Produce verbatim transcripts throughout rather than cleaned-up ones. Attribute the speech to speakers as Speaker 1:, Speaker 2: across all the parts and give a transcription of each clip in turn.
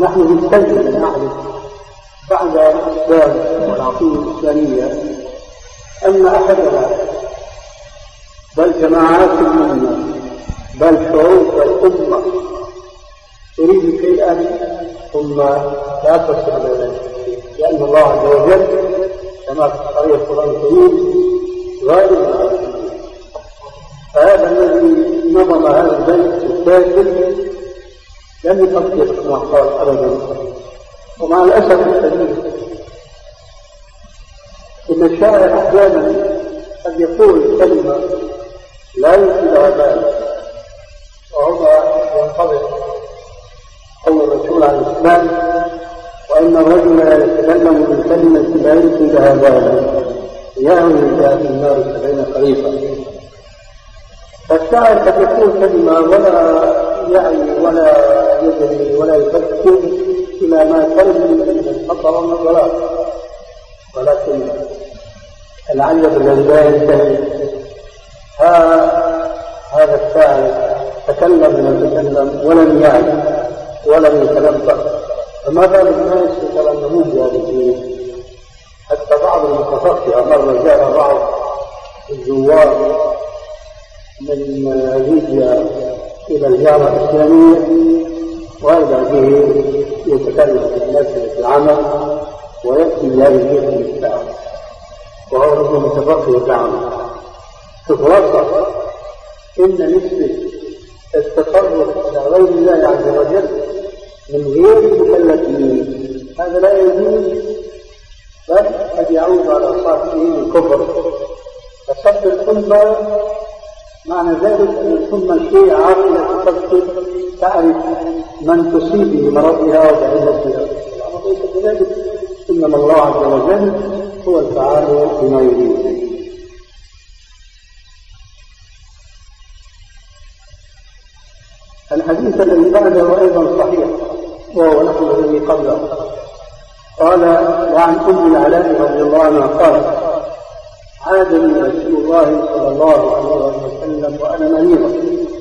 Speaker 1: ونحن نستلزم أن نعرف بعد الإسلام والعقيدة الإسلامية أن أحدنا بل جماعات الأمة بل شعوب الأمة تريد شيئا ثم لا تصل إليه، لأن الله عز وجل كما في الصحيح القرآن الكريم غالب على الأمة. فهذا الذي نظم هذا البيت الكافر لم يفكر كما قال أبدا. ومع الأسف الشديد إن الشاعر أحيانا قد يقول كلمة لا يلقي لها بال، وهذا ينطبق قول الرسول عليه السلام: وإن الرجل لا يتكلم بالكلمة لا يلقي لها بال يهوي بها في النار سبعين خريفا. فالشاعر قد يقول كلمة ولا يعني ولا يدري ولا يفكر إلى ما ترمي من الخطر والضلال، ولكن العجب الذي لا ينتهي هذا الشاعر تكلم وتكلم ولم يعي ولم يتنبه، فما بال الناس يتلممون بهذه الدين؟ حتى بعض المتفقهة مرة جاء بعض الزوار من ليبيا إلى الجامعة الإسلامية وإذا به يتكلم في مسألة العمل ويأتي بهذه الجهة الإسلام وهو رجل متفقه العمل. تتوصف إن نسبة التصرف إلى غير الله عز وجل من غير المكلفين هذا لا يجوز، بل قد يعود على صاحبه الكفر. فصد الأمة معنى ذلك أن الأمة شيء عاقلة تفكر تعرف من تصيب بمرضها وبعلتها، وليس كذلك. إنما الله عز وجل هو الفعال بما يريد. الحديث الذي بعده أيضا صحيح وهو نحو الذي قبله. قال: وعن أم العلاء رضي الله عنها قال: عادني رسول الله صلى الله عليه وسلم وأنا مريضة،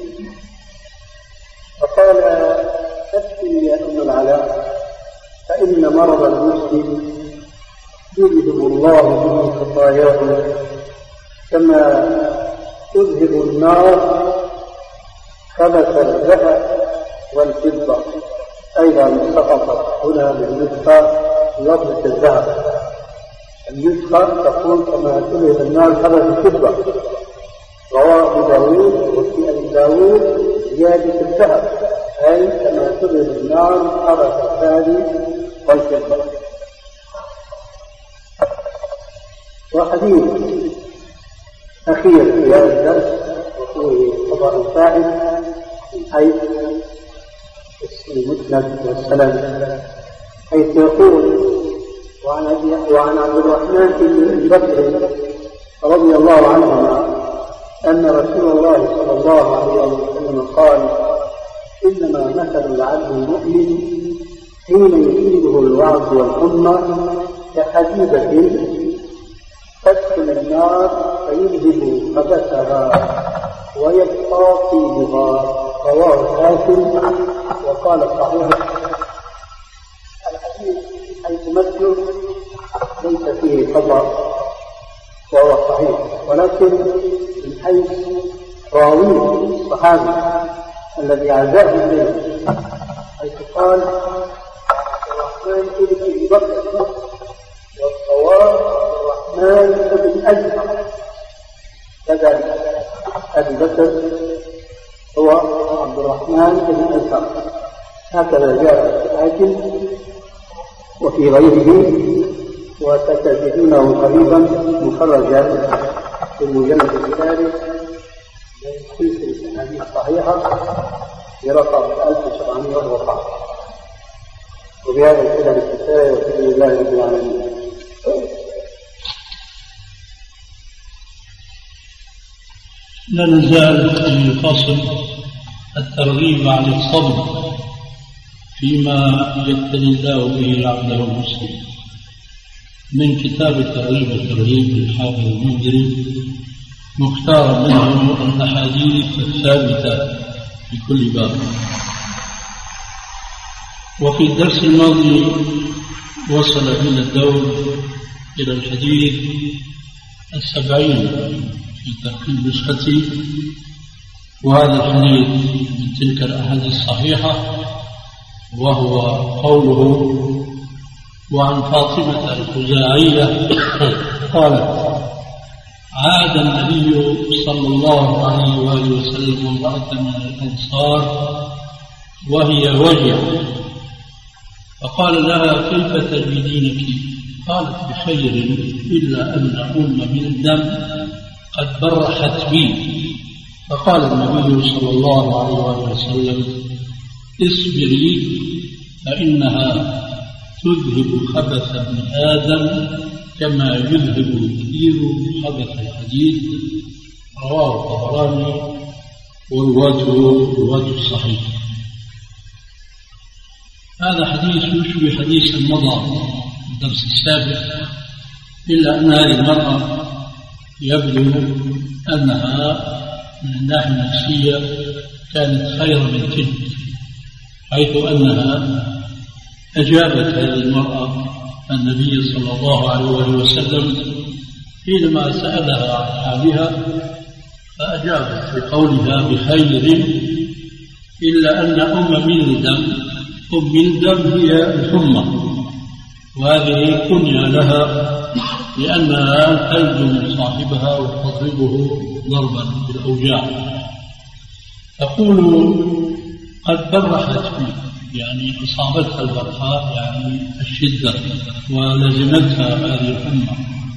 Speaker 1: فقال: ابكي يا أم العلاء، فإن مرض المسلم يذهب الله به خطاياه كما تذهب النار خبث الذهب والفضة. أيضا سقطت هنا بالنسخة لفظة الذهب، النسخة تقول كما تذهب النار خبث الفضة. رواه داوود وفي أبي داوود زيادة الذهب، أي كما تذهب النار خبث الذهب والفضة. وحديث أخير في هذا الدرس وفيه قضاء الفائد من حيث المسند والسند، حيث يقول: وعن عبد الرحمن بن بكر رضي الله عنهما أن رسول الله صلى الله عليه وسلم قال: إنما مثل العبد المؤمن حين يصيبه الوعظ والحمى كحديدة تدخل النار فيذهب خبثها ويبقى طيبها. رواه الحاكم وقال صحيح. الحديث حيث مثله ليس فيه خطأ وهو صحيح، ولكن من حيث راويه الصحابي الذي عزاه اليه حيث قال: الرحمن ابن ابي بكر، والصواب الرحمن ابن ازهر. كذلك ابي بكر هو عبد الرحمن بن ازهر، هكذا جاء في الحاكم وفي غيره، وستجدونه قريبا مخرجا في المجلد الثالث من سلسله الاحاديث الصحيحه برقم ألف وسبعمائة وأربعة. وبهذا الكلام الكفايه وباذن الله رب العالمين.
Speaker 2: لا نزال في فصل الترغيب عن الصبر فيما يبتلي الله به عبده المسلم، من كتاب الترغيب والترهيب للحافظ المنذري، مختارا منه الأحاديث الثابتة في كل باب. وفي الدرس الماضي وصل بنا الدور إلى الحديث السبعين في ترتيب نسختي، وهذا الحديث من تلك الأحاديث الصحيحة، وهو قوله: وعن فاطمة الخزاعية قالت: عاد النبي صلى الله عليه وآله وسلم امرأة من الأنصار وهي وجعة، فقال لها: كيف تجدينك؟ قالت: بخير، إلا أن أم من الدم قد برحت بي. فقال النبي صلى الله عليه وآله وسلم: اصبري، فإنها تذهب خبث ابن آدم كما يذهب الكير خبث الحديد. رواه الطبراني ورواته رواة الصحيح. هذا حديث يشبه حديث مضى في الدرس السابق، إلا أن هذه المرأة يبدو أنها من الناحية النفسية كانت خير من تلك، حيث أنها أجابت هذه المرأة النبي صلى الله عليه وسلم حينما سألها عن حالها، فأجابت بقولها: بخير، إلا أن أم ملدم، أم ملدم هي الحمى، وهذه كنية لها لأنها تلزم صاحبها وتضربه ضربا بالأوجاع. تقول: قد برحت فيه، يعني أصابتها البرحاء، يعني الشدة، ولزمتها هذه الحمى.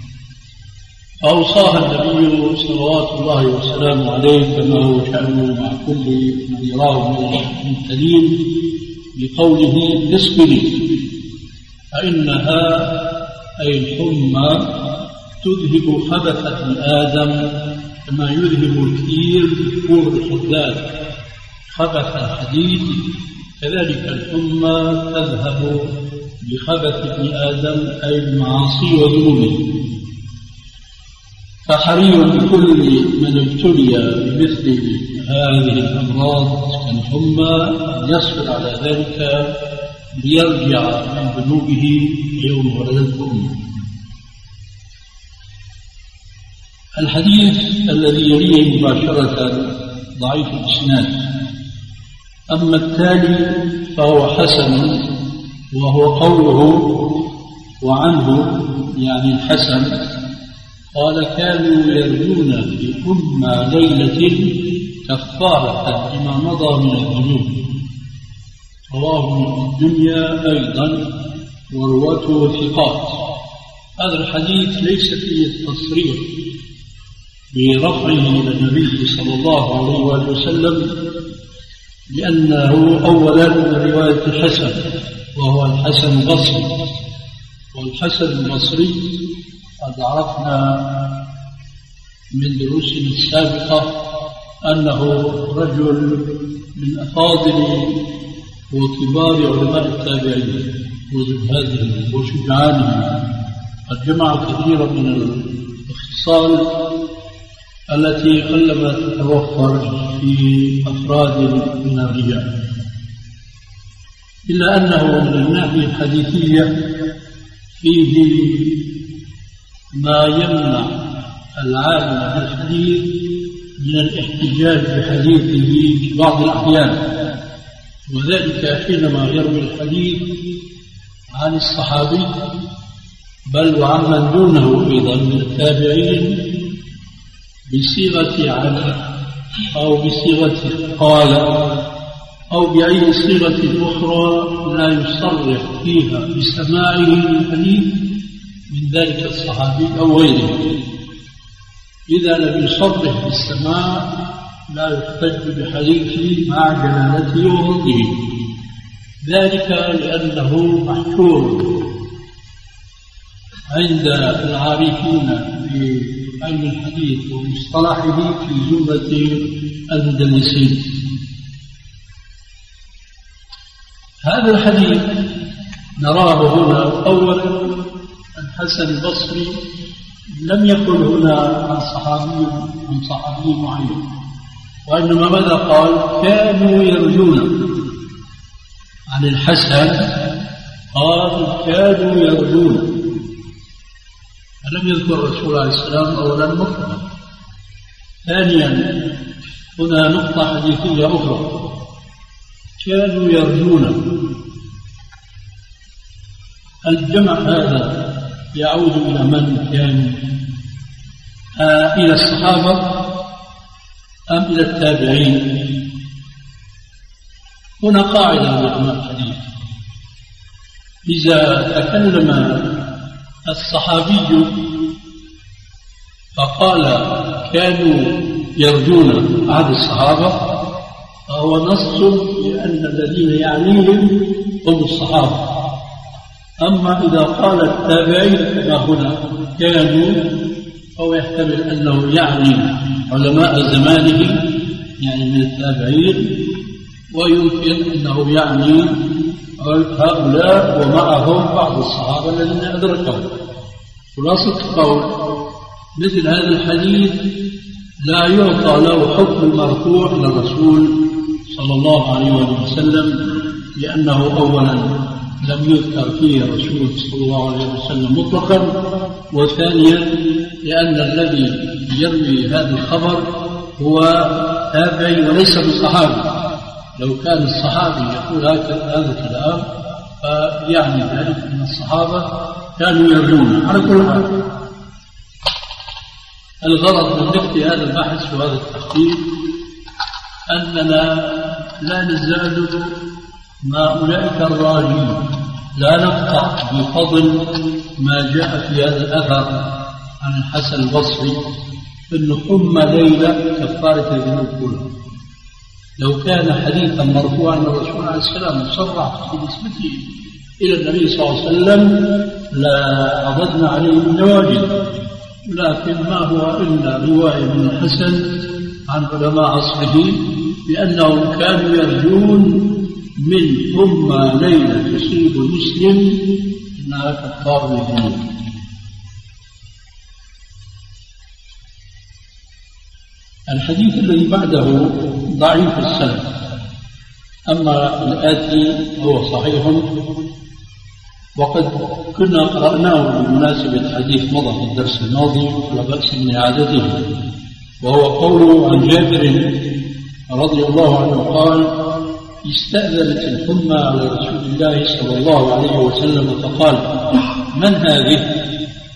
Speaker 2: فأوصاها النبي صلوات الله وسلامه عليه كما هو شأنه مع كل من يراه من المبتلين بقوله: اصبري، فإنها أي الحمى تذهب خبث ابن آدم كما يذهب الكير بور الحداد خبث الحديد، كذلك الحمى تذهب بخبث ابن آدم أي المعاصي وذنوبه. فحري بكل من ابتلي بمثل هذه الأمراض كالحمى أن يصبر على ذلك ليرجع من ذنوبه يوم ولدته أمه. الحديث الذي يليه مباشرة ضعيف الإسناد، أما التالي فهو حسن، وهو قوله: وعنه يعني الحسن قال: كانوا يرجون في حمى ليلة كفارة لما مضى من الذنوب. رواه ابن الدنيا أيضا ورواته ثقات. هذا الحديث ليس فيه التصريح برفعه إلى النبي صلى الله عليه وسلم، لأنه أولا من رواية الحسن، وهو الحسن البصري، والحسن البصري قد عرفنا من دروسنا السابقة أنه رجل من أفاضل وكبار علماء التابعين وزهادهم وشجعانهم، قد جمع كثيرا من الخصال التي قلما تتوفر في أفراد من الرجال، إلا أنه من الناحية الحديثية فيه ما يمنع العالم بالحديث من الاحتجاج بحديثه في بعض الأحيان، وذلك حينما يروي الحديث عن الصحابي بل وعمن دونه أيضا من التابعين بصيغة عن أو بصيغة قال أو بأي صيغة أخرى لا يصرح فيها بسماعه للحديث من ذلك الصحابي أو غيره. إذا لم يصرح بالسماع لا يحتج بحديثه مع جلالته وفضله، ذلك لأنه محشور عند العارفين بعلم الحديث ومصطلحه في زمرة المدلسين. هذا الحديث نراه هنا أولا الحسن البصري لم يقل هنا عن صحابي عن صحابي معين، وإنما ماذا قال؟ كانوا يرجون عن الحسن قال كانوا يرجون، فلم يذكر الرسول عليه السلام أولا مفردا. ثانيا هنا نقطة حديثية أخرى، كانوا يرجون، الجمع هذا يعود إلى من كان؟ آه إلى الصحابة أم إلى التابعين؟ هنا قاعدة لعلماء الحديث، إذا تكلم الصحابي فقال كانوا يرجون عهد الصحابة فهو نص لأن الذين يعنيهم هم الصحابة. أما إذا قال التابعين كما هنا كانوا، فهو يحتمل أنه يعني علماء زمانه يعني من التابعين، ويمكن أنه يعني هؤلاء ومعهم بعض الصحابة الذين أدركهم. خلاصة القول مثل هذا الحديث لا يعطى له حكم المرفوع إلى الرسول صلى الله عليه وسلم، لأنه أولا لم يذكر فيه الرسول صلى الله عليه وسلم مطلقا، وثانيا لأن الذي يروي هذا الخبر هو تابعي وليس بالصحابي. لو كان الصحابي يقول هذا الكلام فيعني ذلك أن الصحابة كانوا يرجون. على كل حال الغرض من مثل هذا البحث وهذا التحقيق أننا لا نزال مع أولئك الراجين، لا نقطع بفضل ما جاء في هذا الأثر عن الحسن البصري أنه حمى ليلة كفارة الذنوب كلها. لو كان حديثا مرفوعا من الرسول عليه السلام مصرح في نسبته إلى النبي صلى الله عليه وسلم لعضدنا عليه من نواجذ، لكن ما هو إلا رواية من الحسن عن علماء عصره بأنهم كانوا يرجون من حمى ليلة تصيب المسلم إنها كفارة الذنوب. الحديث الذي بعده ضعيف السند، أما الآتي هو صحيح، وقد كنا قرأناه بمناسبة حديث مضى في الدرس الماضي ولا بأس من إعادته، وهو قوله عن جابر رضي الله عنه قال استأذنت الحمى على رسول الله صلى الله عليه وسلم فقال من هذه؟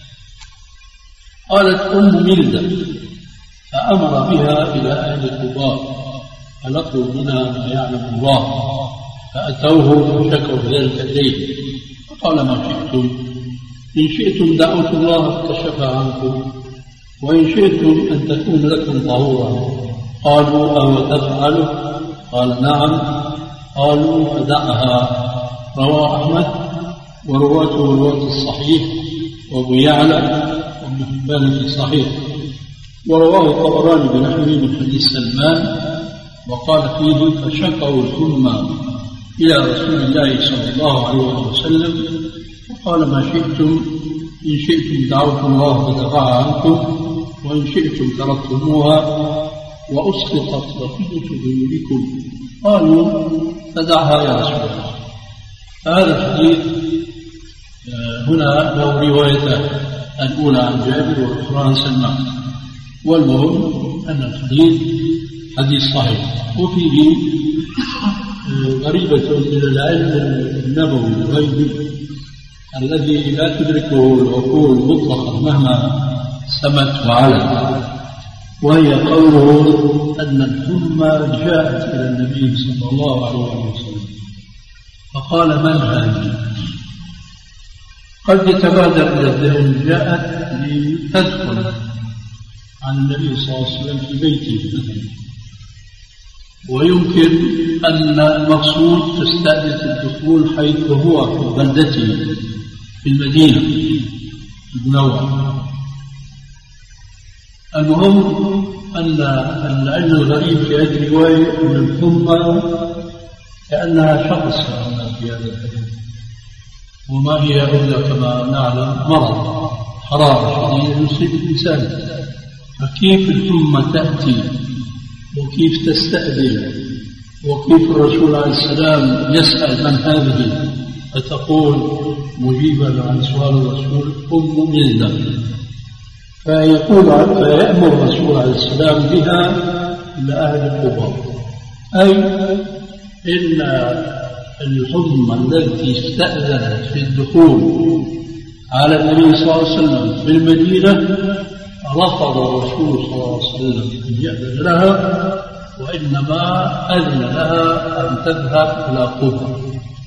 Speaker 2: قالت أم ملدة، فأمر بها إلى أهل قباء فلقوا منها ما يعلم الله، فأتوه فشكوا ذلك إليه فقال ما شئتم، إن شئتم دعوت الله فكشفها عنكم، وإن شئتم أن تكون لكم طهورا. قالوا أو تفعل؟ قال نعم. قالوا فدعها. رواه أحمد ورواته رواة الصحيح وأبو يعلى وابن حبان في صحيح، ورواه الطبراني بنحوه من حديث سلمان وقال فيه فشكوا الحمى إلى رسول الله صلى الله عليه وسلم وقال ما شئتم، إن شئتم دعوت الله فدفعها عنكم، وإن شئتم تركتموها وأسقطت بقية ذنوبكم. قالوا فدعها يا رسول الله. هذا الحديث هنا له روايتان، الأولى عن جابر والأخرى عن سلمان، والمهم أن الحديث حديث صحيح، وفيه غريبة من العلم النبوي الغيبي الذي لا تدركه العقول مطلقا مهما سمت وعلت، وهي قوله أن الحمى جاءت إلى النبي صلى الله عليه وسلم فقال من هذه؟ قد يتبادر إلى الذهن جاءت لتدخل عن النبي صلى الله عليه وسلم في بيته مثلا، ويمكن أن المقصود تستأنس الدخول حيث هو في بلدته في المدينة المنورة. المهم أن العلم الغريب في هذه الرواية أن الحمى كأنها شخص في هذا الحديث، وما هي إلا كما نعلم مرض حرارة شديدة يصيب الإنسان، فكيف الحمى تأتي وكيف تستأذن وكيف الرسول عليه السلام يسأل من هذه فتقول مجيبا عن سؤال الرسول أم ملة، فيقول فيأمر الرسول عليه السلام بها إلى أهل قباء، أي إن الحمى التي استأذنت في الدخول على النبي صلى الله عليه وسلم في المدينة رفض الرسول صلى الله عليه وسلم أن يأذن لها، وإنما أذن لها أن تذهب إلى قباء.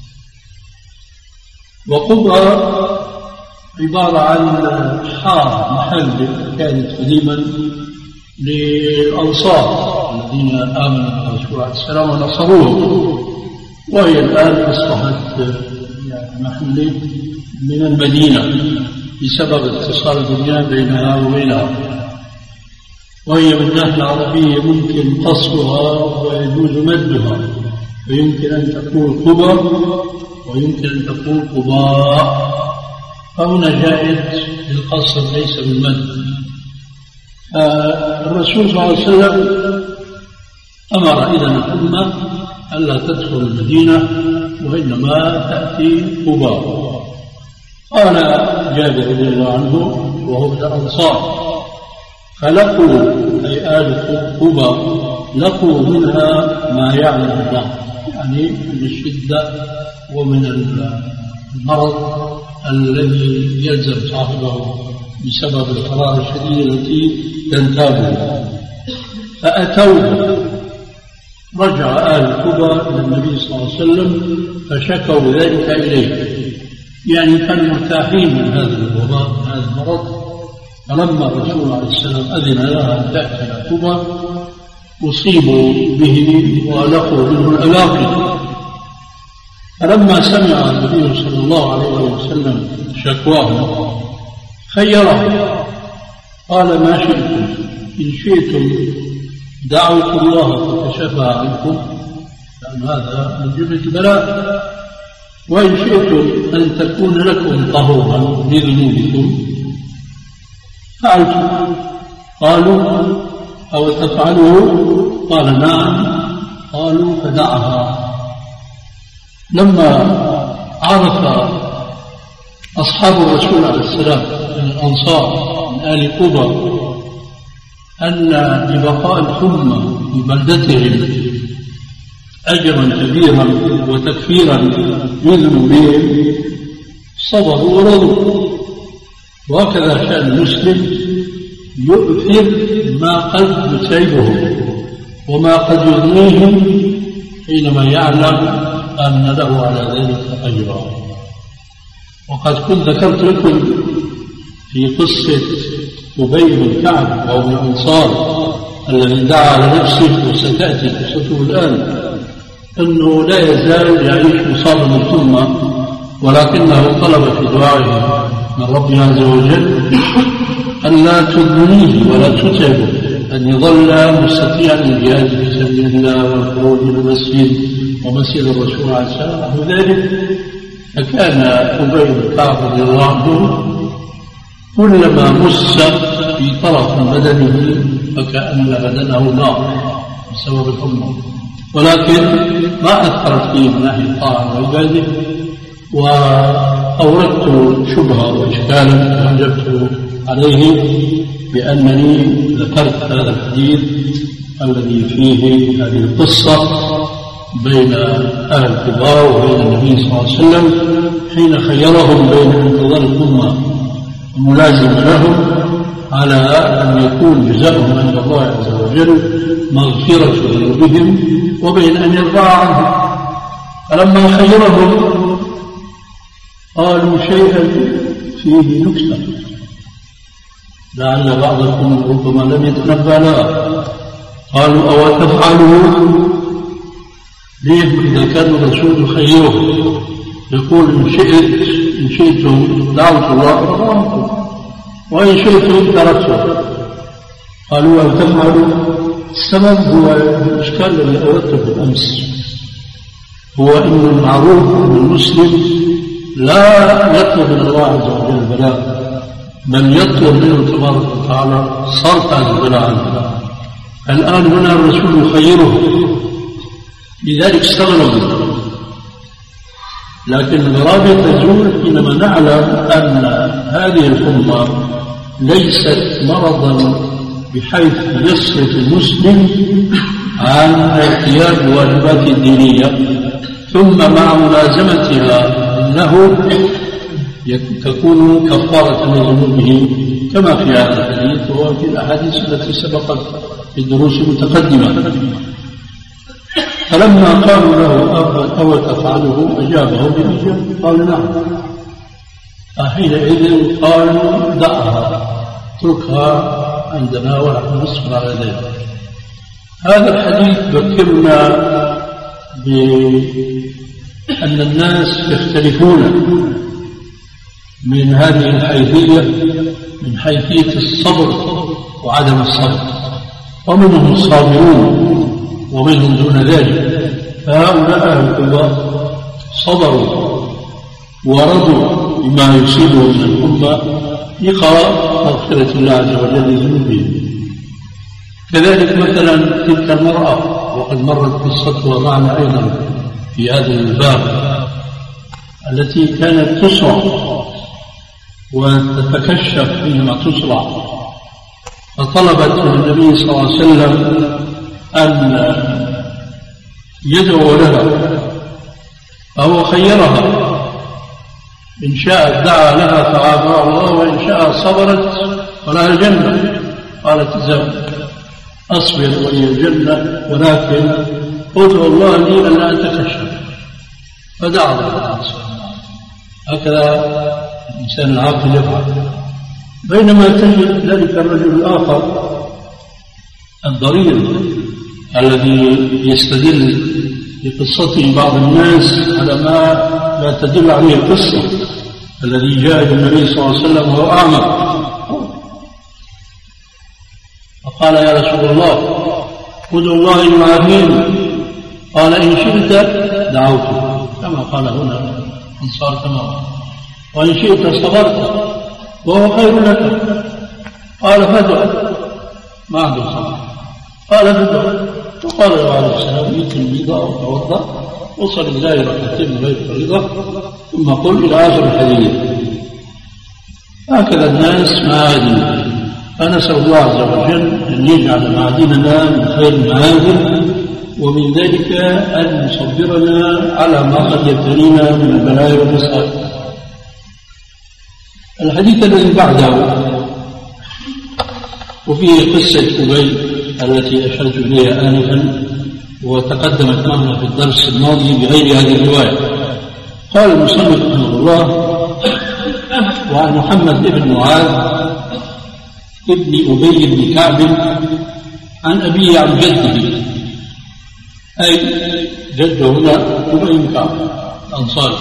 Speaker 2: وقباء عبارة عن حارة محل كانت قديما للأنصار الذين آمنوا بالرسول عليه السلام ونصروه، وهي الآن أصبحت يعني محل من المدينة بسبب اتصال الدنيا بينها وبينها، وهي من الناحية العربية ممكن قصرها ويجوز مدها، ويمكن أن تكون قبى ويمكن أن تكون قباء، فهنا جائز القصر ليس بالمد. الرسول صلى الله عليه وسلم أمر إذن الأمة ألا تدخل المدينة وإنما تأتي قباء. قال جابر رضي الله عنه وهو من الأنصار فلقوا أي آل قباء لقوا منها ما يعلم الله، يعني من الشدة ومن المرض الذي يلزم صاحبه بسبب الحرارة الشديدة التي تنتابه. فأتوه، رجع آل قباء إلى النبي صلى الله عليه وسلم فشكوا ذلك إليه، يعني كانوا مرتاحين من هذا الوباء هذا المرض. فلما الرسول عليه السلام أذن لها أن تأتي إلى قباء أصيبوا به ولقوا منه الألاقي. فلما سمع النبي صلى الله عليه وسلم شكواهم خيره، قال ما شئتم، إن شئتم دعوت الله فكشفها عنكم لأن هذا من جملة البلاء، وإن شئتم أن تكون لكم طهورا بذنوبكم فعلتم. قالوا أو تفعلوا؟ قال نعم. قالوا فدعها. لما عرف أصحاب الرسول عليه السلام من الأنصار من آل قباء أن لبقاء الحمى في بلدتهم أجرا كبيرا وتكفيرا بذنوبهم صبروا ورضوا. وهكذا شأن المسلم يؤثر ما قد يتعبه وما قد يغنيه حينما يعلم أن له على ذلك أجرا. وقد كنت ذكرت لكم في قصة أبي بن كعب وهو من الأنصار الذي دعا على نفسه وستأتي قصته الآن أنه لا يزال يعيش مصابا بالحمى، ولكنه طلب في دعائه من ربنا عز وجل أن لا تذنيه ولا تتعبه، أن يظل مستطيعا للجهاد في سبيل الله والخروج من المسجد ومسجد الرسول عليه السلام وذلك. فكان أبي بن كعب رضي الله عنه كلما مس في طرف من بدنه فكأن بدنه نار بسبب الحمى، ولكن ما أثرت فيه من ناحية الطاعة والعبادة. وأوردت شبهة وإشكالا وأجبت عليه بأنني ذكرت هذا الحديث الذي فيه هذه القصة بين أهل الكبار وبين النبي صلى الله عليه وسلم حين خيرهم بين انتظار الأمة الملازم لهم على أن يكون جزاؤهم عند الله عز وجل مغفرة ذنوبهم وبين أن يرضى عنهم. فلما خيرهم قالوا شيئا فيه نكتة لعل بعضكم ربما لم يتنبأ لها. قالوا أو تفعلوا؟ ليه إذا كان الرسول خيره يقول إن شئت إن شئتم دعوت الله فرضاكم وإن شئتم تركتم. قالوا أو تفعلوا؟ السبب هو الإشكال الذي أردته بالأمس، هو أن المعروف أن المسلم لا يطلب من الله عز وجل البلاء، بل يطلب منه تبارك وتعالى صرف هذا البلاء عنه. الآن هنا الرسول يخيره لذلك استغربوا. لكن الغرابة تزول حينما نعلم أن هذه الحمى ليست مرضا بحيث يصرف المسلم عن ارتياب الواجبات الدينية، ثم مع ملازمتها له تكون كفارة لذنوبه كما في هذا الحديث وفي الأحاديث التي سبقت في الدروس المتقدمة. فلما قالوا له أو تفعله أجابه بإجابة، قال نعم. فحينئذ قالوا دعها اتركها عندنا ونحن نصبر على ذلك. هذا الحديث ذكرنا بأن الناس يختلفون من هذه الحيثية، من حيثية الصبر وعدم الصبر، ومنهم الصابرون ومنهم دون ذلك. فهؤلاء أهل القوى صبروا ورضوا بما يصيبهم من الأمة لقاء مغفرة الله عز وجل لذنوبهم. كذلك مثلا تلك المرأة، وقد مرت قصتها معنا أيضا في هذا الباب، التي كانت تصرع وتتكشف حينما تصرع، فطلبت من النبي صلى الله عليه وسلم أن يدعو لها، فهو خيرها، إن شاءت دعا لها فعافاها الله، وإن شاء صبرت فلها الجنة. قالت إذا أصبر ولي الجنة، ولكن ادعو الله لي ألا أتكشف. فدعا الله. هكذا الإنسان العاقل يفعل. بينما تجد ذلك الرجل الآخر الضرير الذي يستدل بقصته بعض الناس على ما لا تدل عليه القصة، الذي جاء إلى النبي صلى الله عليه وسلم وهو أعمى، فقال يا رسول الله ادعو الله أن يعافيني. قال إن شئت دعوته، كما قال هنا الأنصار تماما، وإن شئت صبرت وهو خير لك. قال فادعو، ما عنده صبر. قال فادعو، وقال له عليه السلام يتم الوضوء وتوضا وصل الله ركعتين غير فريضة ثم قل إلى آخر الحديث. هكذا الناس معادن. فنسأل الله عز وجل أن يجعل معادننا من خير المعادن، ومن ذلك أن يصبرنا على ما قد يبتلينا من البلايا والمصائب. الحديث الذي بعده وفيه قصة أبي التي أشرت إليها آنفا وتقدمت معنا في الدرس الماضي بغير هذه الرواية. قال المصنف رحمه الله: وعن محمد بن معاذ ابن أبي بن كعب عن أبيه عن جده، أي جده هنا أبي بن كعب الأنصاري،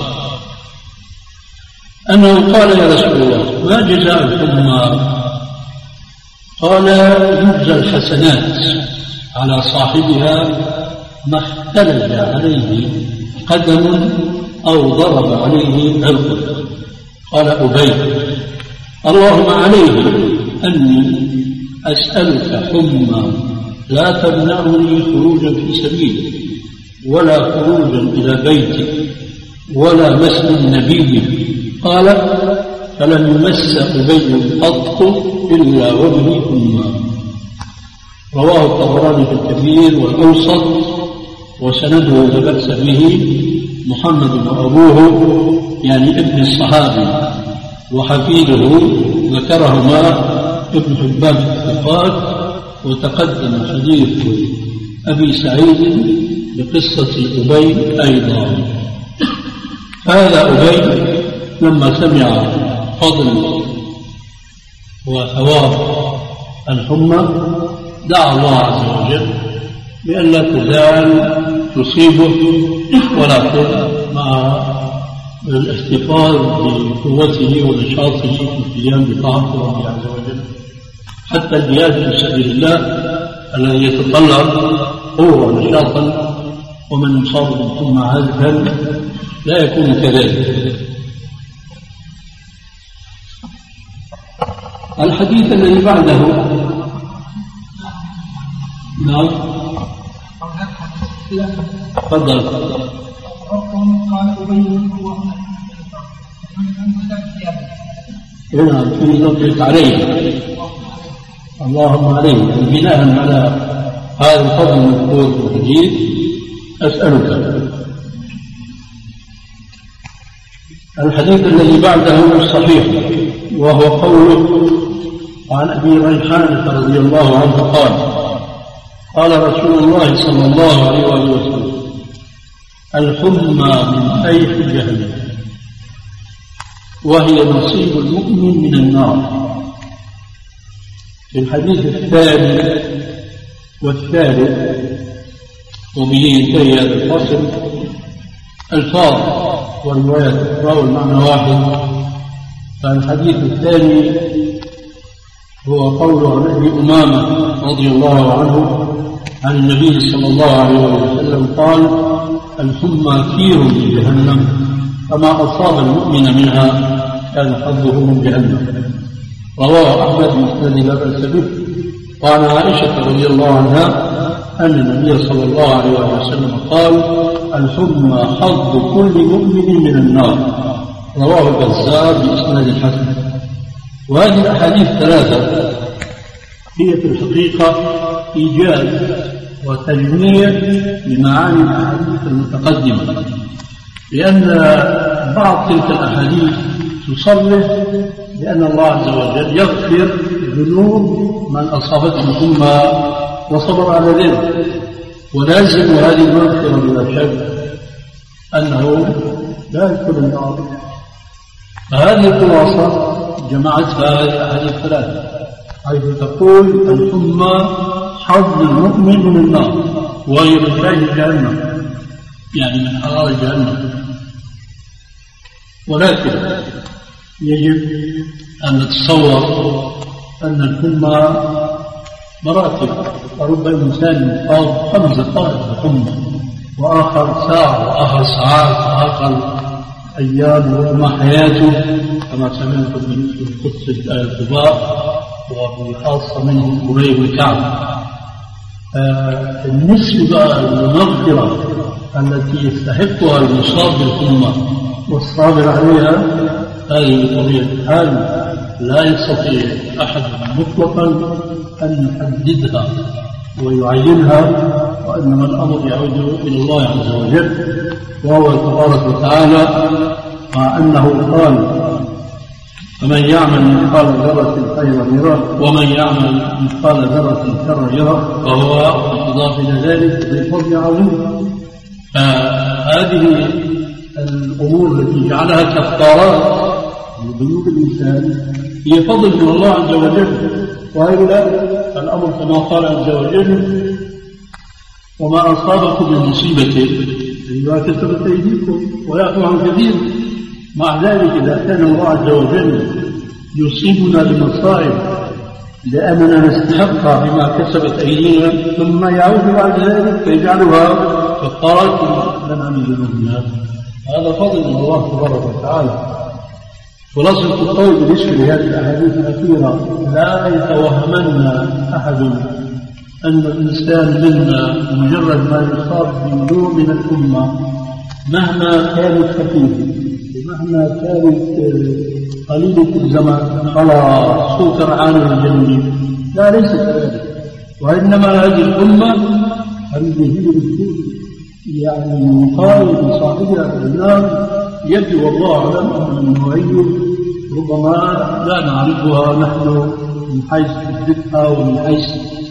Speaker 2: أنه قال يا رسول الله ما جزاء الحمى؟ قال يجزى الحسنات على صاحبها ما اختلج عليه قدم أو ضرب عليه عرق. قال أبي: اللهم عليه أني أسألك حمى لا تمنعني خروجا في سبيلك، ولا خروجا إلى بيتك، ولا مس النبي. قال: فلم يمس أبي قط إلا وابن أمه. رواه الطبراني في الكبير والأوسط وسنده لا بأس به. محمد وأبوه يعني ابن الصحابي وحفيده ذكرهما ابن حبان في الثقات. وتقدم حديث أبي سعيد بقصة أبي أيضا. هذا أبي لما سمع فضل وثواب الحمى دعا الله عز وجل بأن لا تزال تصيبه، ولكن مع الاحتفاظ بقوته ونشاطه في القيام بطاعة الله عز وجل، حتى الجهاد في سبيل الله الذي يتطلب قوة ونشاطا، ومن يصاب بالحمى عازفا لا يكون كذلك. الحديث الذي بعده نعم تفضل.
Speaker 3: قال أبي
Speaker 2: هنا في نطلق عليه اللهم عليه بناء على هذا الفضل المذكور في الحديث أسألك. الحديث الذي بعده صحيح، وهو قوله عن أبي ريحانة رضي الله عنه قال قال رسول الله صلى الله عليه وسلم الحمى من فيح جهنم وهي نصيب المؤمن من النار. في الحديث الثاني والثالث وبه ينتهي هذا الفصل الفاظ والروايات أخرى والمعنى واحد. فالحديث الثاني هو قوله عن أبي أمامة رضي الله عنه عن النبي صلى الله عليه وسلم قال الحمى كير في جهنم فما أصاب المؤمن منها كان حظه من جهنم. رواه أحمد بن لا بأس به. وعن عائشة رضي الله عنها أن النبي صلى الله عليه وسلم قال الحمى حظ كل مؤمن من النار. رواه البزار بإسناد حسن. وهذه الأحاديث الثلاثة هي في الحقيقة إيجاز وتجميع لمعاني الأحاديث المتقدمة، لأن بعض تلك الأحاديث تصرح بأن الله عز وجل يغفر ذنوب من أصابته الأمة وصبر على ذلك، ولازم هذه المغفرة بلا شك أنه لا يدخل النار. فهذه الخلاصة جمعتها هذه الأحاديث الثلاثة، حيث تقول الحمى حظ المؤمن من النار وهي من فيح جهنم، يعني من حرارة جهنم. ولكن يجب أن نتصور أن الحمى مراتب، فرب إنسان يصاب خمس دقائق بالحمى وآخر ساعة وآخر ساعات وآخر أيام وما حياته، كما سمعت في قدس الكبار وبخاصة منهم أبي بن كعب. النسبة المغفرة التي يستحقها المصاب بالحمى والصابر عليها هذه بطبيعة الحال لا يستطيع أحد مطلقا أن يحددها ويعينها، وإنما الأمر يعود إلى الله عز وجل وهو تبارك وتعالى، مع أنه قال فمن يعمل مثقال ذرة خيرا يره ومن يعمل مثقال ذرة شرا يره، فهو بالإضافة إلى ذلك بفضل عظيم. فهذه الأمور التي جعلها كفارات لذنوب الإنسان هي فضل من الله عز وجل، وإلا الأمر كما قال عز وجل وما أصابكم من مصيبة إلا كسبت أيديكم ويعفو عن كثير. مع ذلك إذا كان الله عز وجل يصيبنا بالمصائب لأننا نستحق بما كسبت أيدينا ثم يعود بعد ذلك فيجعلها كفارات لنا من ذنوبنا، هذا فضل من الله تبارك وتعالى. خلاصة القول بالنسبة لهذه الأحاديث الأخيرة لا يتوهمن أحد أن الإنسان منا مجرد ما يصاب بنوع من الأمة مهما كانت خفيفة ومهما كانت قليلة الزمان خلاص سكر عالم الجنة، لا ليس كذلك. وإنما هذه الأمة هذه يعني مقايد صاحبها في النار يبدو والله أعلم أن نعيد ربما لا نعرفها نحن من حيث تثبتها ومن حيث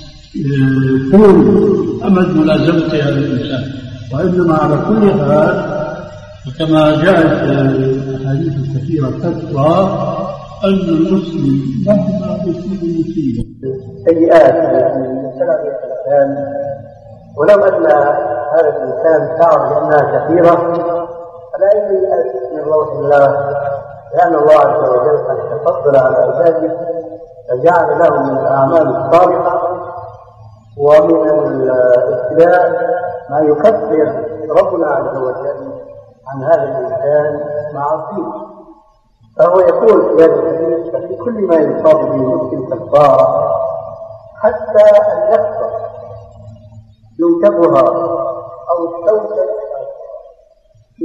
Speaker 2: طول أمد ملازمتها للإنسان، وإنما على كل حال وكما جاءت الأحاديث الكثيرة تذكر أن المسلم مهما تصيب مصيبة
Speaker 1: سيئات التي يبتلى بها الإنسان ولو أن هذا الإنسان شعر بأنها كثيرة فلا يأس من روح الله، لأن الله عز وجل قد تفضل على عباده فجعل لهم من الأعمال الصالحة ومن الابتلاء ما يكفر ربنا عز وجل عن هذا الإنسان معاصيه. فهو يقول في هذا الحديث ففي كل ما يصاب به المسلم كفارة حتى أن يكفر ينكبها أو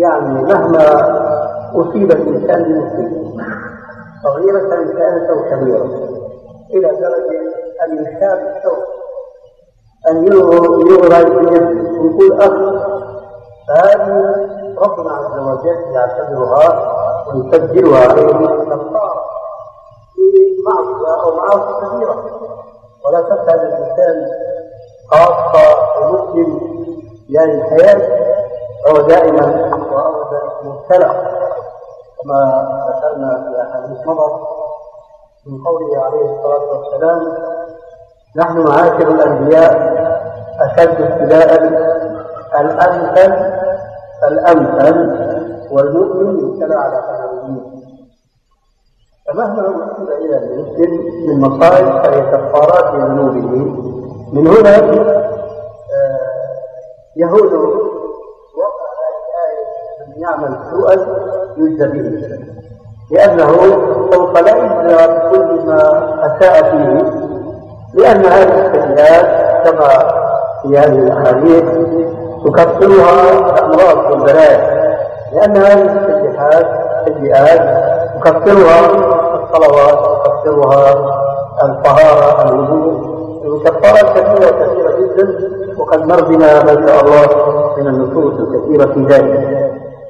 Speaker 1: يعني مهما أصيب الإنسان بمصيبة صغيرة كانت أو كبيرة إلى درجة أن يشاب الثوب أن يغرى بيده ويقول أخ، فهذه ربنا عز وجل يعتبرها ويسجلها عليه كفارة في معصية أو معاصي كبيرة. ولا تسأل الإنسان خاصة المسلم يعني الحياة هو دائما وأبدا مبتلى كما ذكرنا في أحاديث مضت من قوله عليه الصلاة والسلام: نحن معاشر الأنبياء أشد ابتلاء الأمثل فالأمثل، والمؤمن يبتلى على قدر. فمهما وصل إلى المسلم من مصائب فهي كفارات لذنوبه. من هنا يهود وقع هذه الآية: من يعمل سوءا يجزى به، لأنه سوف لا يجزى بكل ما أساء فيه، لأن هذه السيئات كما في هذه الأحاديث تكفرها الأمراض والبلايا، لأن هذه السيئات سيئات تكفرها الصلوات، تكفرها الطهارة، الوضوء، كفارات كثيرة كثيرة جدا، وقد مر بنا ما شاء الله من النصوص الكثيرة في ذلك.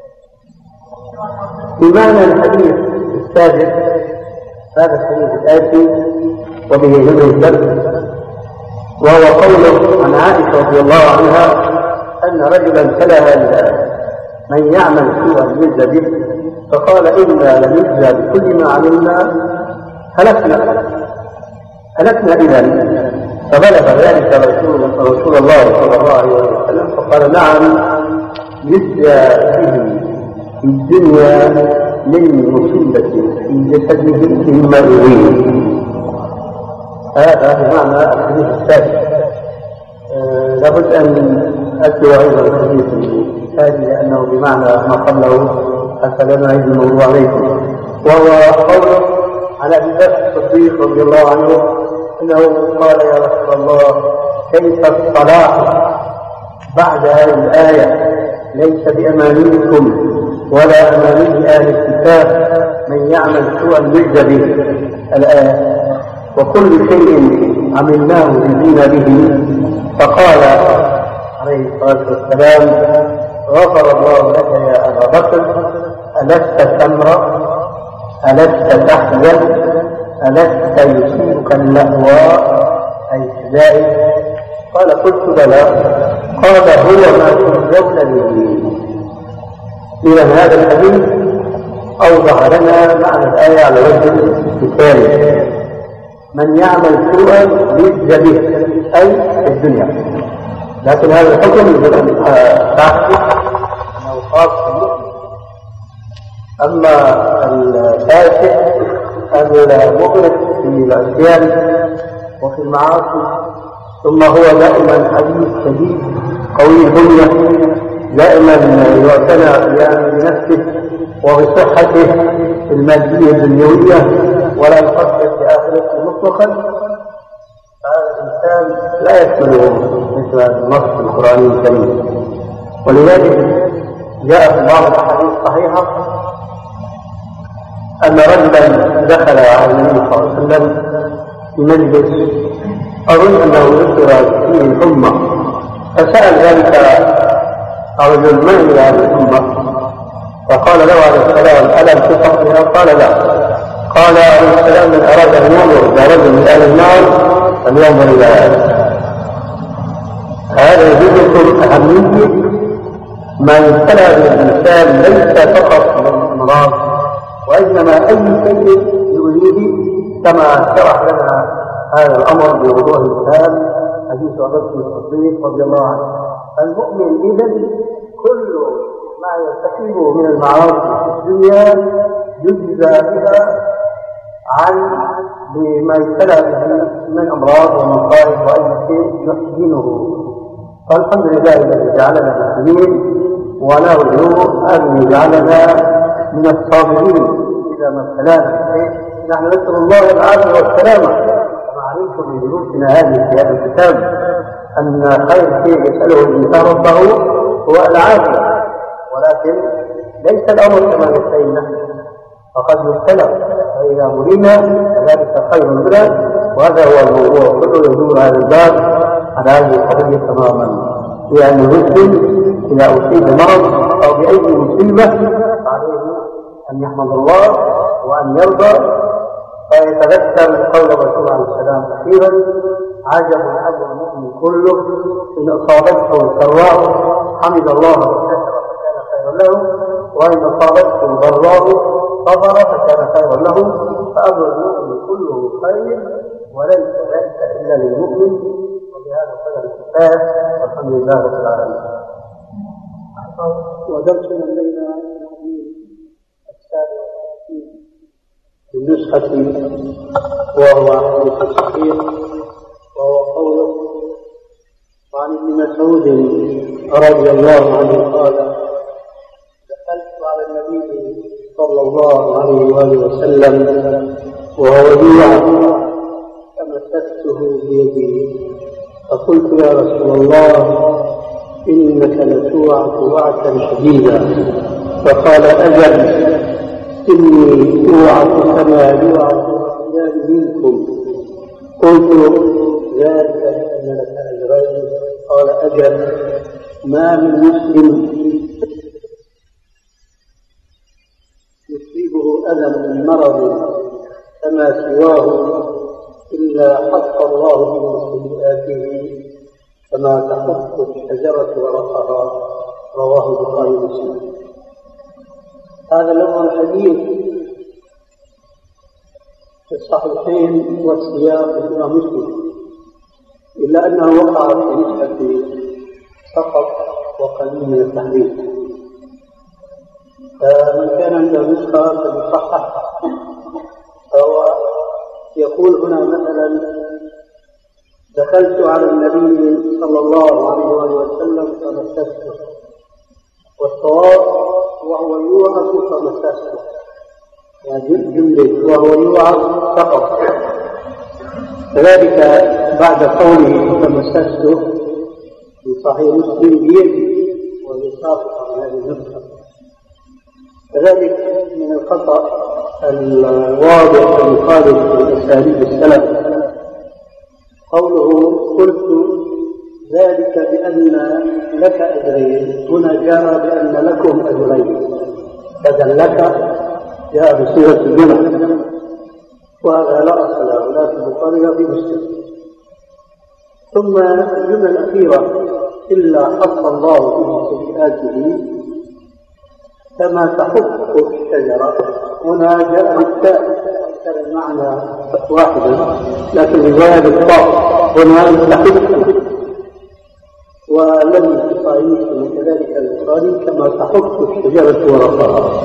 Speaker 1: في معنى الحديث السادس هذا الحديث الآتي وبه نبه الدرس، وهو قوله عن عائشة رضي الله عنها أن رجلا تلا من يعمل سوءا يجزى به، فقال: إنا لنجزى بكل ما عملنا، هلكنا هلكنا إذا. فبلغ ذلك رسول, رسول الله صلى الله عليه وسلم فقال: نعم، يجزى به في الدنيا من مصيبة في جسده مما يريد. هذا بمعنى الحديث السادس. أه لابد أن أتلو أيضا الحديث الثاني لأنه بمعنى ما قبله حتى لا نعيد الموضوع عليكم، وهو قوله عن أبي بكر الصديق رضي الله عنه أنه قال: يا رسول الله، كيف الصلاح بعد هذه الآية؟ ليس بأمانيكم ولا أماني أهل الكتاب، من يعمل سوءا يجزى به. الآية: وكل شيء عملناه جزينا به. فقال عليه الصلاة والسلام: غفر الله لك يا أبا بكر، ألست تمرأ؟ ألست تحزن؟ ألست يصيبك اللهواء أي كذلك؟ قال: قلت بلى. قال: هو ما تجزون به. إذا هذا الحديث أوضح لنا معنى الآية على وجه الثالث: من يعمل سوءا يجزى به، أي في الدنيا. لكن هذا الحكم يجب أن تعرف أنه خاص بالمؤمن. أما الفاسق المغرق في العصيان وفي المعاصي، ثم هو دائما حديث شديد قوي البنية، دائما يعتنى يعني بنفسه وبصحته المادية الدنيوية ولا يفكر في آخرته مطلقا، هذا الإنسان لا يكمل مثل النص القرآني الكريم. ولذلك جاء في بعض الأحاديث الصحيحة أن رجلا دخل على النبي صلى الله عليه وسلم في مجلس أظن أنه ذكر فيه الأمة، فسأل ذلك الرجل: من هي هذه الأمة؟ فقال له عليه السلام: ألم تفق بها؟ قال: لا. قال عليه السلام: من أراد أن ينظر إلى رجل من أهل النار فلينظر إلى هذا. هذا يدلكم أهمية ما يبتلى به الإنسان ليس فقط من الأمراض، وإنما أي شيء يريد، كما شرح لنا هذا الأمر بوضوح الكلام حديث أبي بكر الصديق رضي الله عنه. المؤمن إذن كل ما يرتكبه من المعاصي في الدنيا يجزى بها عن بما يبتلى به من أمراض ومصائب وأي شيء يحزنه. فالحمد لله الذي جعلنا مسلمين، ونرجو أن يجعلنا من الصابرين إذا ما ابتلانا. نحن نسأل الله العافية والسلامة، كما علمتم من دروسنا هذه في هذا الكتاب أن خير شيء يسأله الإنسان ربه هو العافية، ولكن ليس الأمر كما نسينا، فقد يختلف، فإذا مرينا فذلك خير لنا، وهذا هو الموضوع كله يدور هذا الباب على هذه القضية تماما، لأن المسلم إذا أصيب مرض أو بأي مصيبة عليه أن يحمد الله وأن يرضى، فيتذكر قول الرسول عليه السلام أخيرا: عجب أمر المؤمن كله إن أصابته سراء حمد الله وشكر فكان خيرا له، وإن أصابته ضراء صبر فكان خيرا له، فأمر المؤمن كله خير وليس ذلك إلا للمؤمن. وبهذا قدر الكفاية، والحمد لله رب العالمين.
Speaker 3: ودرسنا بين الحديث السابع والستين
Speaker 1: بالنسخة وهو حديث صحيح، وهو قوله: وعن ابن مسعود رضي الله عنه قال: دخلت على النبي صلى الله عليه وآله وسلم وهو يوعظ فمسسته بيدي فقلت: يا رسول الله إنك لتوعظ وعكا شديدا. فقال: أجل، إني أوعظ كما يوعظ رجلان منكم. قلت: ذلك أن لك أجرين. قال: أجل، ما من مسلم يصيبه ألم من مرض فما سواه إلا حط الله من سيئاته كما تحط الشجرة ورقها. رواه البخاري ومسلم. هذا الأول الحديث في الصحيحين والسياق لما مسلم، إلا أنه وقع في نسبة سقط وقليل من التحريف، فمن كان عنده نسخة فليصحح. فهو يقول هنا مثلا: دخلت على النبي صلى الله عليه وسلم فمسسته، والصواب وهو يوعظ فمسسته، يعني جملة وهو يوعظ فقط. كذلك بعد قوله فمسسته في صحيح مسلم بيده ويساقط عن هذه النسخة. كذلك من الخطأ الواضح المخالف لأساليب السلف قوله: قلت ذلك بأن لك أجرين. هنا جاء بأن لكم أجرين، بدل لك جاء بصيغة الجمع، وهذا لا أصل له لا في البخاري ولا في مسلم. ثم الجملة الأخيرة: إلا حط الله في سيئاته كما تحط الشجرة. هنا جاء بالتاء، كان المعنى واحدا لكن بزيادة الطاء. هنا تحط، ولم تصايب كذلك البخاري كما تحط الشجرة ورقها.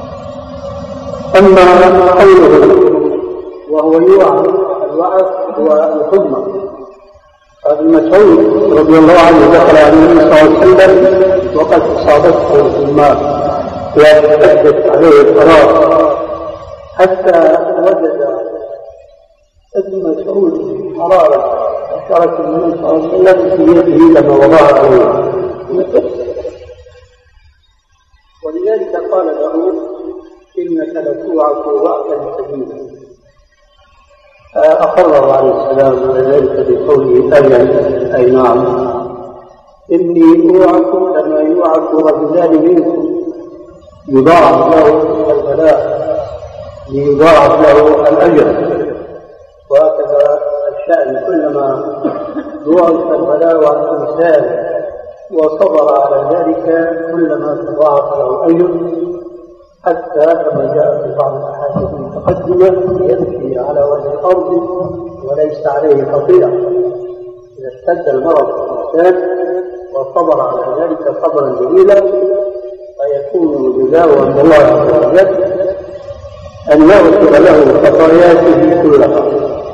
Speaker 1: أما قوله وهو يوعظ، الوعظ هو الحمى. ابن مسعود رضي الله عنه دخل على النبي صلى الله عليه وسلم وقد أصابته الحمى واشتدت عليه الحرارة، حتى وجد ابن مسعود حرارة أشارت النبي صلى الله عليه وسلم في يده لما وضعها عليه، ولذلك قال له: إنك لتوعظ وعكا شديدا. أقرر عليه السلام على ذلك بقوله: أجل، أي نعم، إني أوعظ كما يوعظ رجلان منكم يضاعف له البلاء ليضاعف له الأجر. وهكذا الشأن، كلما ضاعف البلاء عن الإنسان وصبر على ذلك كلما تضاعف له الأجر، حتى كما جاء في بعض الأحاديث المتقدمة: يمشي على وجه الأرض وليس عليه خطيئة. إذا اشتد المرض في الإنسان وصبر على ذلك صبرا جميلا فيكون جزاؤه عند الله عز وجل أن يغفر له خطاياته كلها.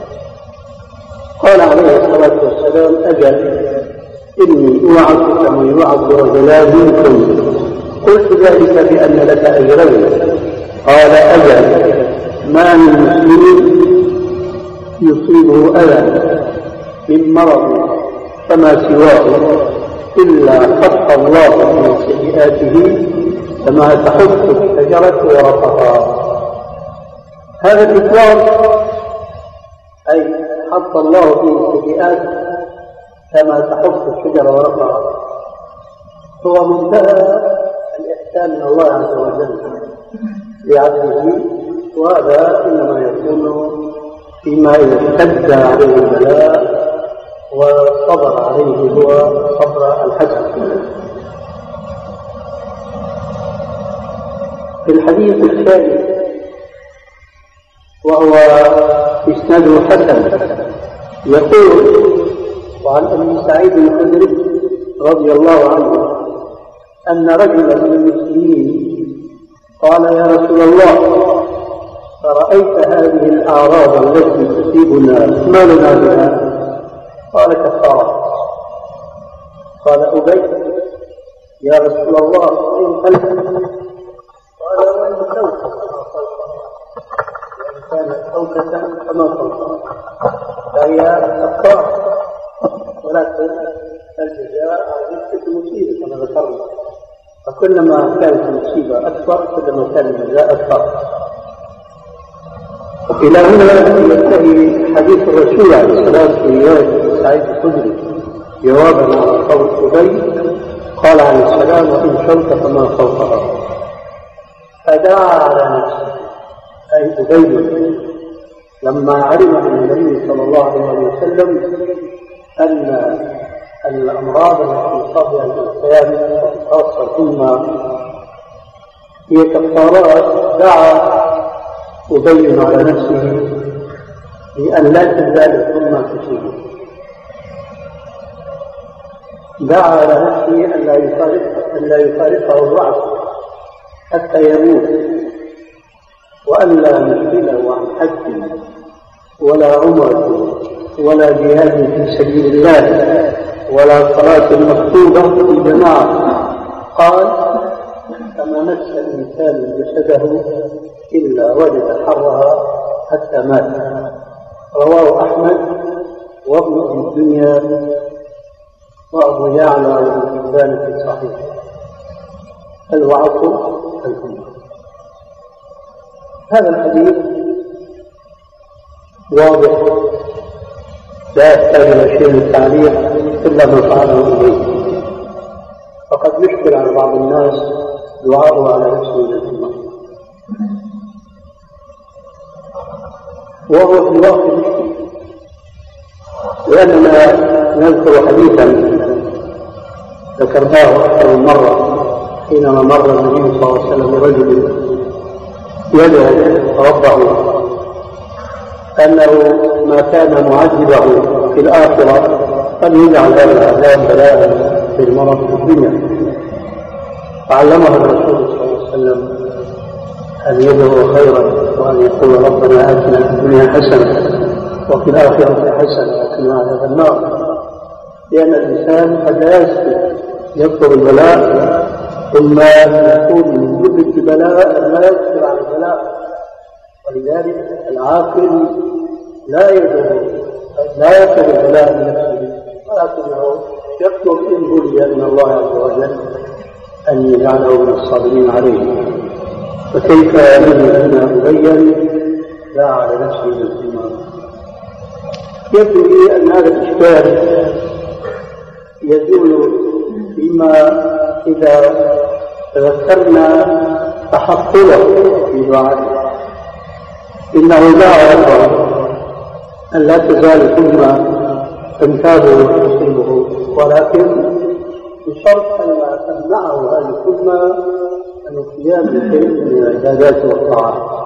Speaker 1: قال عليه الصلاة والسلام: أجل، إني أوعظ كما يوعظ رجلان منكم. قلت ذلك بأن لك أجرين. قال: أجل، ما من مسلم يصيبه أذى من مرض فما سواه إلا حط الله من سيئاته كما تحط الشجرة ورقها. هذا الإطلاق أي حط الله فيه السيئات كما تحط الشجرة ورقها هو منتهى الإحسان من الله عز وجل لعبده، وهذا إنما يكون فيما إذا اشتد عليه البلاء وصبر عليه هو صبر الحسن. في الحديث الثاني وهو إسناده حسن يقول: وعن أبي سعيد الخدري رضي الله عنه أن رجلا من المسلمين قال: يا رسول الله، فرأيت هذه الأعراض التي تصيبنا ما لنا بها؟ قال: كفارة. قال أبي: يا رسول الله، أين قلبك؟ قال: وإن سوكة كما فوقها، وإن كانت سوكة كما فوقها فهي كفارة، ولكن الجزاء على نفس المصيبة كما ذكرنا، فكلما كانت المصيبة أكبر كلما كان الجزاء أكبر. إلى هنا ينتهي حديث الرسول عليه السلام في رواية سعيد الخدري جوابا على قول أبي قال عليه السلام: وإن شوك فما فوقها. فدعا على نفسه أي أبي لما علم من النبي صلى الله عليه وسلم أن الأمراض التي تصاب بها الإنسان خاصة ثم هي كفارات، دعا أبين على نفسه بأن لا تزال ثم تصيبه، دعا على نفسه أن لا يفارقه أن لا يفارقه الرعب حتى يموت، وأن لا نشغله عن حج ولا عمرة ولا جهاد في سبيل الله ولا صلاة مكتوبة في جماعة. قال: فما مس الإنسان جسده إلا وجد حرها حتى مات. رواه أحمد وابن أبي الدنيا وأبو يعلى وابن حبان في الصحيح. الوعظ الكبير. هذا الحديث واضح لا يحتاج إلى شيء من التعليق إلا ما فعله إليه، فقد يشكل على بعض الناس دعاءه على نفسه بالإيمان، وهو في الواقع مشكل، لأننا نذكر حديثا ذكرناه أكثر من مرة حينما مر النبي صلى الله عليه وسلم برجل يدعو ربه أنه ما كان معذبه في الآخرة أن يجعل هذا العذاب بلاء في المرض في الدنيا، فعلمه الرسول صلى الله عليه وسلم أن يدعو خيرا وأن يقول: ربنا آتنا في الدنيا حسنة وفي الآخرة حسنة وقنا عذاب النار، لأن الإنسان قد لا يسكت يذكر البلاء ثم يكون من جهة البلاء لا يذكر عن البلاء، ولذلك العاقل لا يدعو لا يذكر البلاء بنفسه، ولكنه يطلب إن بلي من الله عز وجل أن يجعله من الصابرين عليه. فكيف يمنع أن أبين دعا على نفسه بالإيمان؟ يبدو لي أن هذا الإشكال يزول فيما إذا تذكرنا تحصله في دعائه. إنه لا يرضى أن لا تزال ثم تنتابه وتصيبه، ولكن بشرط أن لا تمنعه هذه الكلمة القيام بشيء من العبادات والطاعات.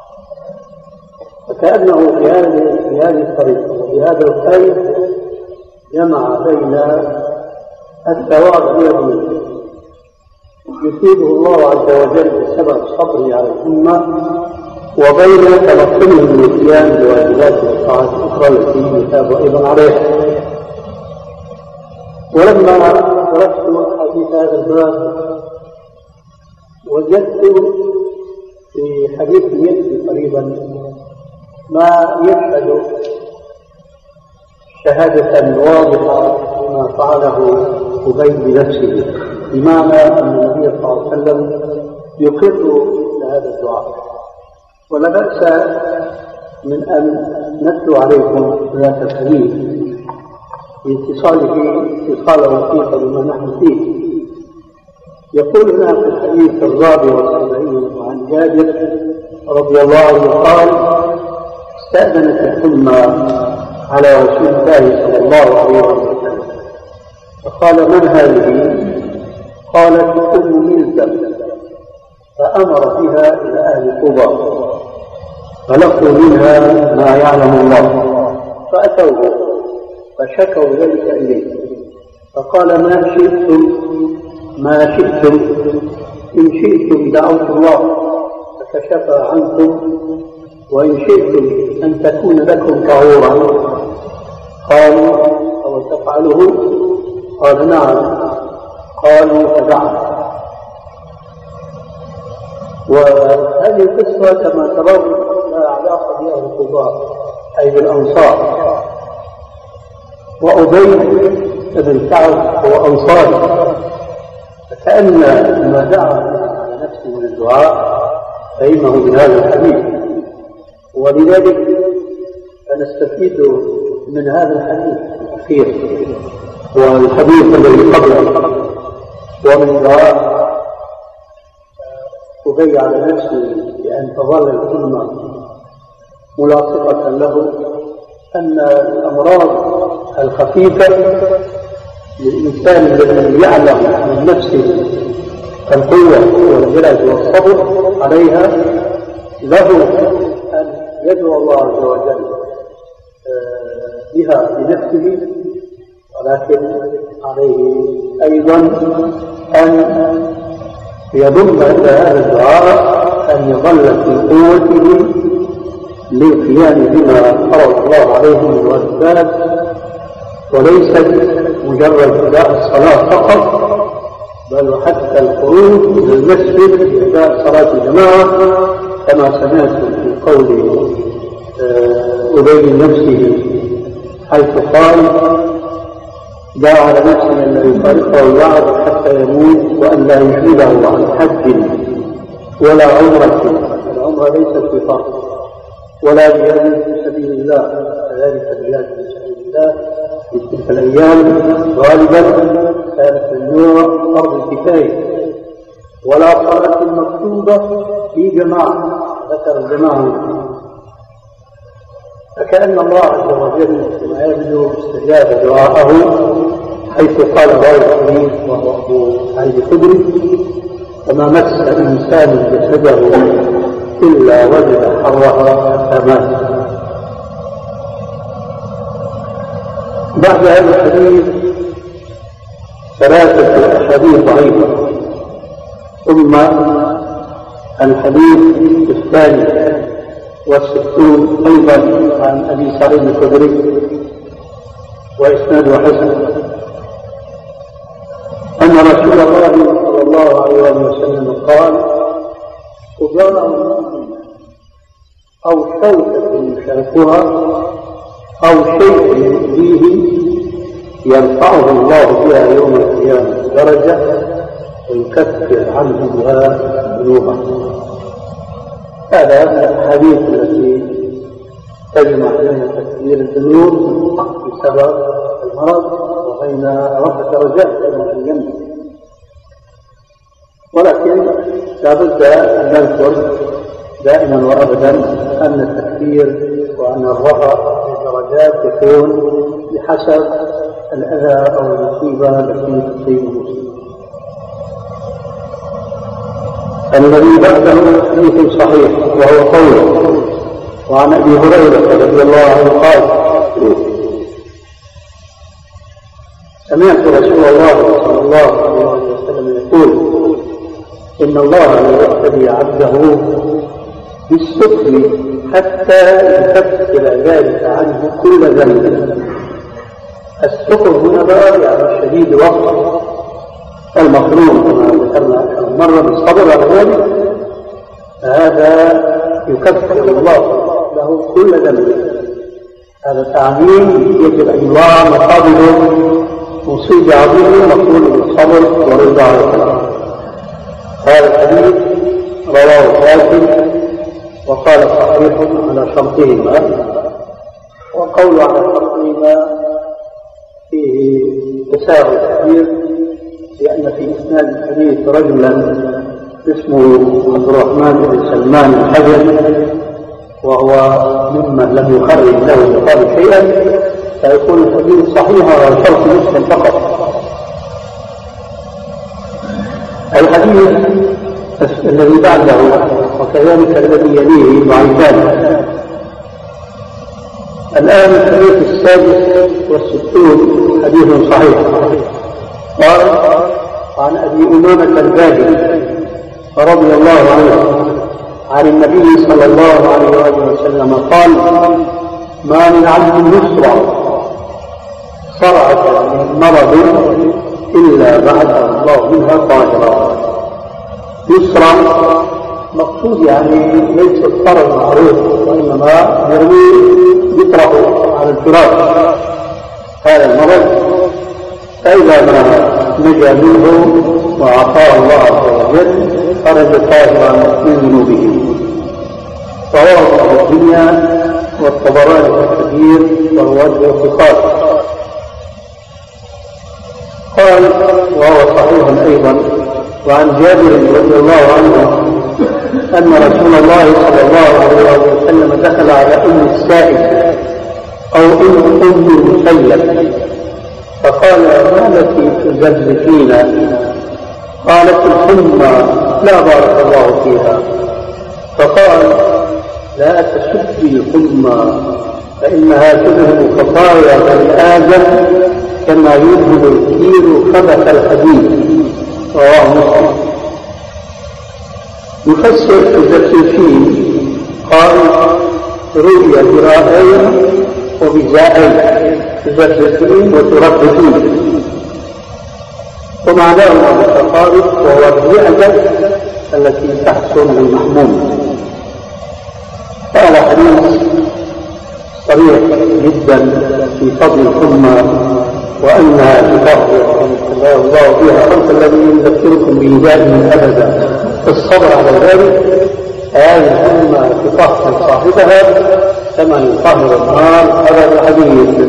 Speaker 1: فكأنه في هذه في هذه الطريقة وبهذا الخير جمع بين الثواب الذي يثيبه الله عز وجل بسبب صبره على الأمة وبين تمكنه من القيام بواجبات والطاعات الأخرى التي يثاب أيضا عليها. ولما درست حديث هذا الباب وجدت في حديث يكفي قريبا ما يشهد شهادة واضحة بما فعله أبي بنفسه، بمعنى أن النبي صلى الله عليه وسلم يقر هذا الدعاء. ولا بأس من أن نتلو عليكم ذات الحديث باتصاله اتصالا وثيقا بما نحن فيه. يقول هنا في الحديث الرابع والأربعين عن جابر رضي الله عنه قال: استأذنت الأمة على رسول الله صلى الله عليه وسلم فقال: من هذه؟ قالت: أم ملزم. فأمر بها إلى أهل قباء فلقوا منها ما يعلم الله، فأتوه فشكوا ذلك إليه، فقال: ما شئتم ما شئتم إن شئتم دعوت الله فكشف عنكم، وإن شئتم أن تكون لكم طهورا. قالوا: أو تفعله؟ قال: نعم. قالوا: فدعا. وهذه القصة كما ترون لها علاقة بأهل قباء أي بالأنصار، وأبي بن كعب هو أنصاري، فكأن ما دعا على نفسه من الدعاء فإنه من هذا الحديث. ولذلك نستفيد من هذا الحديث الأخير والحديث الذي قبله ومن دعاء أبي على نفسه بأن تظل الأمة ملاصقة له أن الأمراض الخفيفة للإنسان الذي يعلم من نفسه القوة والجلد والصبر عليها له أن يدعو الله عز وجل بها بنفسه، ولكن عليه أيضا أن يضم إلى هذا الدعاء أن يظل في قوته للقيام بما فرض الله عليه من الواجبات، وليست مجرد أداء الصلاة فقط، بل وحتى الخروج إلى المسجد لأداء صلاة الجماعة كما سمعت في قول أبي نفسه حيث قال: دعا على نفسه أن لا يفارقه الله حتى يموت وأن لا يشغله عن حج ولا عمرة، العمرة ليست في فرض، ولا جهاد في سبيل الله، كذلك الجهاد في سبيل الله في تلك الأيام غالبا كانت النوع فرض كفاية، ولا صلاة مكتوبة في جماعة، ذكر الجماعة. فكأن الله عز وجل ما يبدو استجاب دعاءه حيث قال ذلك الحديث وهو أبو سعيد الخدري: فما مس إنسان جسده إلا وجد حرها حتى مات. بعد هذا الحديث ثلاثة أحاديث ضعيفة، ثم الحديث الثاني والستون أيضا عن أبي سعيد الخدري وإسناده حسن أن رسول الله صلى الله عليه وسلم قال: قضاء أو شوكة يشاكها أو شيء يؤذيه يرفعه الله بها يوم القيامة درجة ويكفر عنه بها ذنوبه. هذا الحديث الذي تجمع بين تكفير الذنوب بسبب المرض وبين رفع درجات في الجنة. ولكن لا بد أن نذكر دائما وأبدا أن التكفير وأن الرفع في الدرجات يكون بحسب الأذى أو المصيبة التي تصيب المسلم. الذي بعده حديث صحيح وهو قوله وعن أبي هريرة رضي الله عنه قال: سمعت رسول الله صلى الله عليه وسلم يقول: إن الله لا يقتدي عبده بالسفل حتى يكفر ذلك عنه كل ذنب. السفل هنا بقى يعني الشديد وقت المظلوم كما ذكرنا أكثر مرة بالصبر على ذلك، هذا يكفر الله له كل ذنب. هذا تعميم يجب أن يراعى مقابله مصيبة عظيمة مقبول بالصبر والرضا على الله. هذا الحديث رواه الحاكم وقال صحيح على شرطهما. وقول على شرطهما فيه تساهل كبير، لأن في إسناد الحديث رجلا اسمه عبد الرحمن بن سلمان الحجري، وهو ممن لم يخرج له البخاري شيئا، فيكون الحديث صحيح على شرط مسلم فقط. الحديث الذي بعده وكذلك الذي يليه ضعيفان. الآن الحديث السادس والستون حديث صحيح. قال عن أبي أمامة الباهلي رضي الله عنه عن النبي صلى الله عليه وسلم قال: ما من عبد يسرع صرعة من مرض إلا بعث الله منها طاهرا. يسرع مقصود يعني ليس الطرد معروف، وإنما يرمي يطرح على الفراش هذا المرض، فإذا ما نجا منه وعطاه الله عز وجل خرج طاهرا من ذنوبه. رواه الدنيا والطبراني الكبير والوجه والثقات. قال وهو صحيح أيضا وعن جابر رضي الله عنه أن رسول الله صلى الله عليه وسلم دخل على أم السائب أو أم أم المسيب فقال: ما لك تزلزلين؟ قالت: الحمى لا بارك الله فيها. فقال: لا تسبي الحمى فإنها تذهب خطايا بني آدم كما يذهب الكير خبث الحديد. رواه مسلم. يفسر الزكيفين قال: رؤيا برائين وبزائين تزكيفين وترددين، ومعناه متقارب، وهو الرعدة التي تحصل بالمحموم. قال حديث صريح جدا في فضل الحمى وأنها تطهر الله فيها خمسا الذي يذكركم به دائما أبدا. الصبر على ذلك هذه الحمى تطهر صاحبها كما يطهر النار. هذا الحديث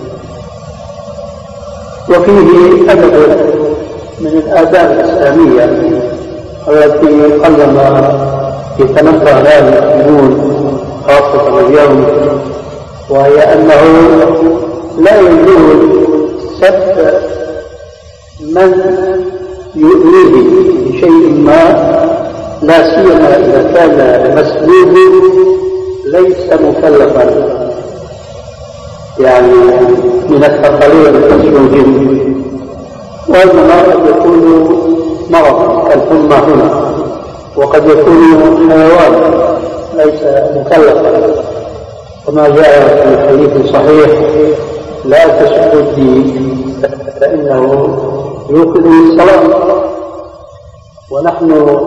Speaker 1: وفيه أدب من الآداب الإسلامية التي قلما يتنبه لها المسلمون خاصة اليوم، وهي أنه لا يجوز سب من يؤذيه بشيء ما، لا سيما إذا كان المسلوب ليس مكلفا، يعني من الثقلين المسلوبين، وإنما قد يكون مرض كالحمى هنا، وقد يكون حيوان ليس مكلفا، وما جاء في حديث صحيح: لا تسبوا الدين فإنه يوقظ الصلاة. ونحن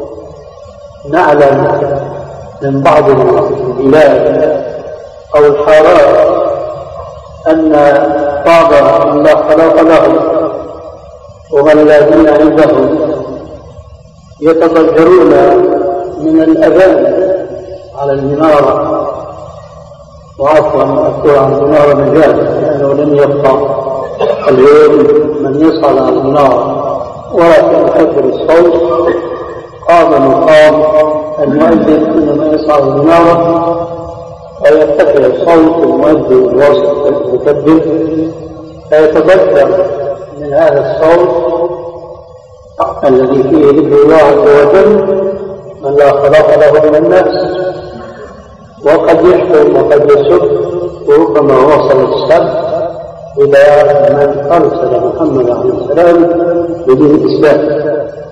Speaker 1: نعلم من بعض البلاد أو الحارات أن بعض الله خلق لهم ومن الذين عندهم يتضجرون من الأذان على المنارة، وعفوا أذكر عن المنارة مجال لأنه لم يبقى اليوم من يصعد على المنارة، ولكن يكبر الصوت قام مقام المؤذن حينما يصعد المنارة ويرتفع صوت المؤذن الوسط المكبر، فيتضجر من هذا الصوت الذي فيه ذكر الله عز وجل من لا خلاق له من الناس، وقد يحكم وقد يسب، وربما وصل السب إلى من أرسل محمد عليه السلام بدين الإسلام.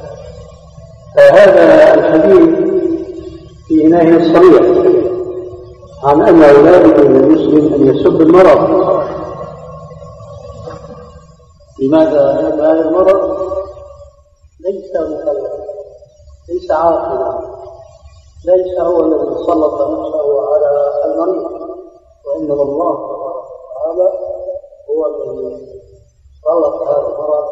Speaker 1: فهذا الحديث في نهي صريح عن أنه لا يجوز للمسلم أن يسب المرض. لماذا؟ لأن هذا المرض ليس مكلفا، ليس عاقلا، ليس هو الذي سلط نفسه على المريض، وإنما الله تعالى هو الذي سلط هذا المرض